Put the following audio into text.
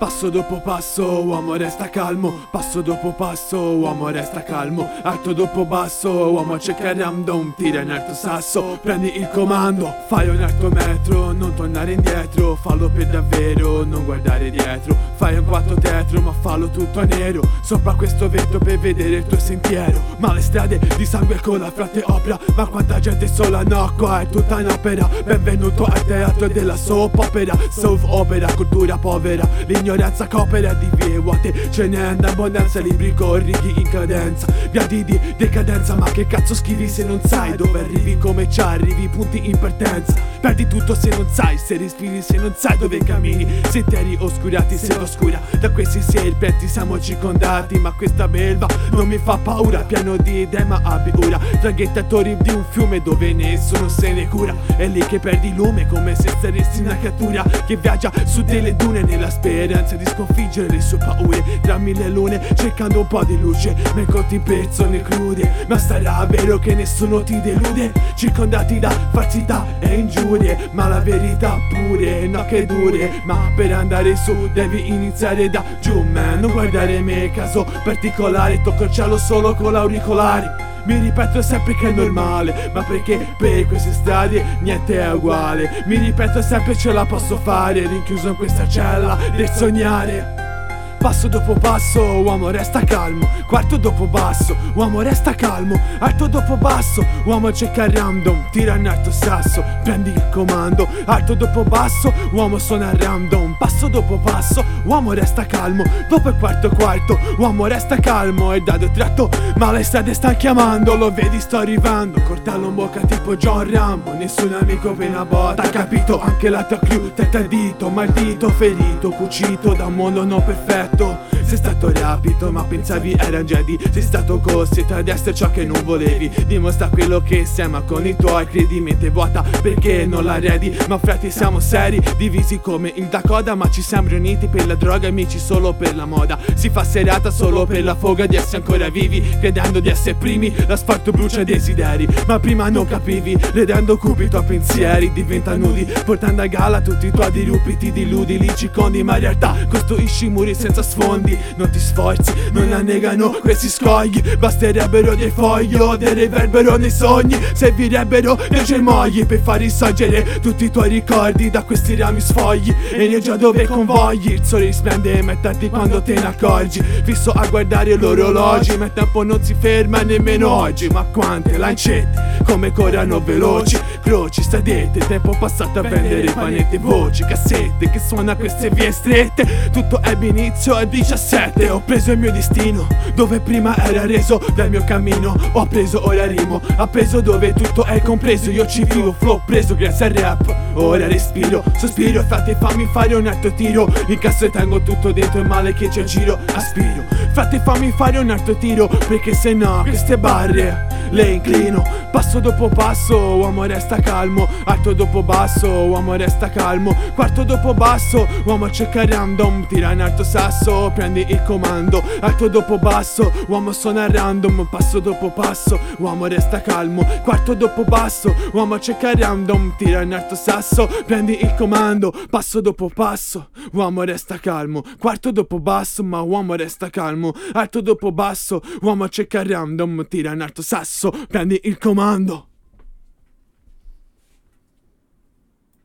Passo dopo passo, uomo resta calmo. Passo dopo passo, uomo resta calmo. Alto dopo basso, uomo cerca random. Tira in alto sasso, prendi il comando. Fai un alto metro, non tornare indietro. Fallo per davvero, non guardare dietro. Fai un quattro tetro, ma fallo tutto a nero. Sopra questo vetro per vedere il tuo sentiero. Ma le strade di sangue con la frate opera. Ma quanta gente sola, no, qua è tutta un'opera. Benvenuto al teatro della soap opera. Soap opera, cultura povera. L'ignoranza coopera di vie vuote, ce n'è in abbondanza. Libri con righi in cadenza, gradi di decadenza. Ma che cazzo scrivi se non sai dove arrivi, come ci arrivi, punti in partenza. Perdi tutto se non sai, se respiri se non sai dove cammini. Sentieri oscurati, se oscura da questi serpenti siamo circondati. Ma questa belva non mi fa paura, pieno di idee ma abbi ora. Traghettatori di un fiume dove nessuno se ne cura. È lì che perdi lume come se saresti una creatura che viaggia su delle dune nella speranza di sconfiggere le sue paure. Tra mille lune cercando un po' di luce, ma incontri persone crude. Ma sarà vero che nessuno ti delude, circondati da falsità e ingiurie. Ma la verità pure, no che dure. Ma per andare su devi iniziare da giù, man. Non guardare me, caso particolare. Tocco il cielo solo con l'auricolare. Mi ripeto sempre che è normale, ma perché per queste strade niente è uguale. Mi ripeto sempre ce la posso fare, rinchiuso in questa cella del sognare. Passo dopo passo, uomo resta calmo. Quarto dopo basso, uomo resta calmo. Alto dopo basso, uomo cerca random. Tira in alto sasso, prendi il comando. Alto dopo basso, uomo suona random. Passo dopo passo, uomo resta calmo. Dopo il quarto, uomo resta calmo. E dado tratto, ma le strade sta chiamando. Lo vedi sto arrivando, coltello in bocca tipo John Rambo. Nessun amico per una botta, capito? Anche la tua crew t'è tradito, maldito, ferito, cucito da un mondo non perfetto. Sei stato rapito ma pensavi era un Jedi. Sei stato costretto ad essere ciò che non volevi. Dimostra quello che sei ma con i tuoi credi mente vuota perché non la redi. Ma frati siamo seri, divisi come il Dakota. Ma ci siamo riuniti per la droga, amici solo per la moda. Si fa serata solo per la foga di essere ancora vivi, credendo di essere primi. L'asfalto brucia desideri, ma prima non capivi. Redendo cupi i tuoi pensieri diventa nudi, portando a gala tutti i tuoi dirupi. Ti diludi, li circondi ma in realtà costruisci muri senza sfondi. Non ti sforzi, non la negano questi scogli. Basterebbero dei fogli o dei reverbero nei sogni. Servirebbero dei germogli per far risorgere tutti i tuoi ricordi da questi rami sfogli. Energia dove convogli, il sole risplende ma è tardi quando te ne accorgi. Fisso a guardare l'orologi, ma il tempo non si ferma nemmeno oggi. Ma quante lancette, come corrano veloci. Croci, stradette, tempo passato a vendere panette, voci, cassette che suona queste vie strette. Tutto ebbe inizio a 17. Ho preso il mio destino dove prima era reso dal mio cammino. Ho preso, ora rimo, appeso dove tutto è compreso. Io ci vivo, flow preso grazie al rap. Ora respiro, sospiro, frate fammi fare un altro tiro. Incasso e tengo tutto dentro il male che c'è in giro. Aspiro, frate fammi fare un altro tiro, perché se no queste barre le inclino. Passo dopo passo, uomo resta calmo. Alto dopo basso, uomo resta calmo. Quarto dopo basso, uomo cerca random. Tira in alto sasso, prendi il comando. Alto dopo basso, uomo suona random. Passo dopo passo, uomo resta calmo. Quarto dopo basso, uomo cerca random. Tira in alto sasso, prendi il comando. Passo dopo passo, uomo resta calmo. Quarto dopo basso, ma uomo resta calmo. Alto dopo basso, uomo cerca random. Tira in alto sasso, prendi il comando.